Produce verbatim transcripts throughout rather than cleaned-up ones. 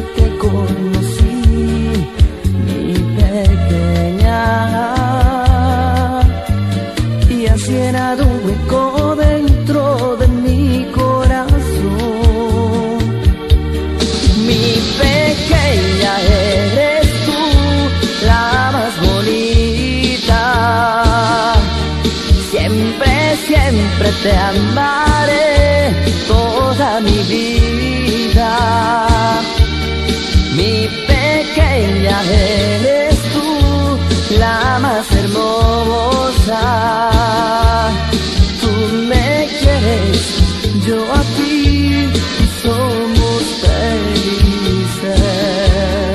te conocí, mi pequeña, y has llenado un hueco dentro de mi corazón. Mi pequeña, eres tú la más bonita. Siempre, siempre te amaré toda mi vida. Mi pequeña, eres tú la más hermosa. Tú me quieres, yo a ti, y somos felices.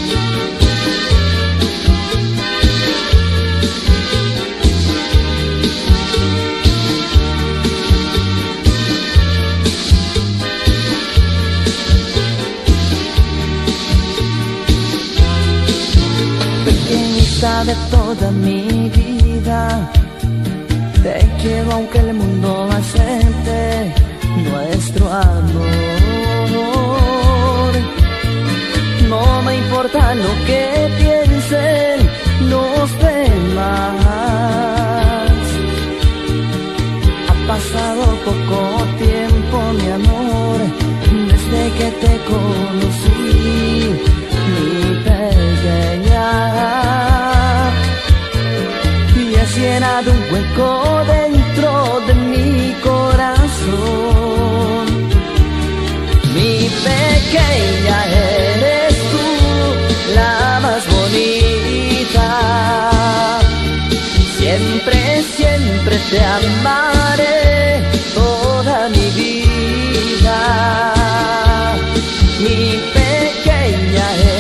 Pequeñita de toda mi vida, te quiero aunque el mundo acepte nuestro amor. No me importa lo que piensen los demás. Ha pasado poco tiempo, mi amor, desde que te conocí, mi pequeña, y has llenado un hueco dentro de mi corazón. Mi pequeña, eres tú la más bonita. Siempre, siempre te amaré toda mi vida. Mi pequeña,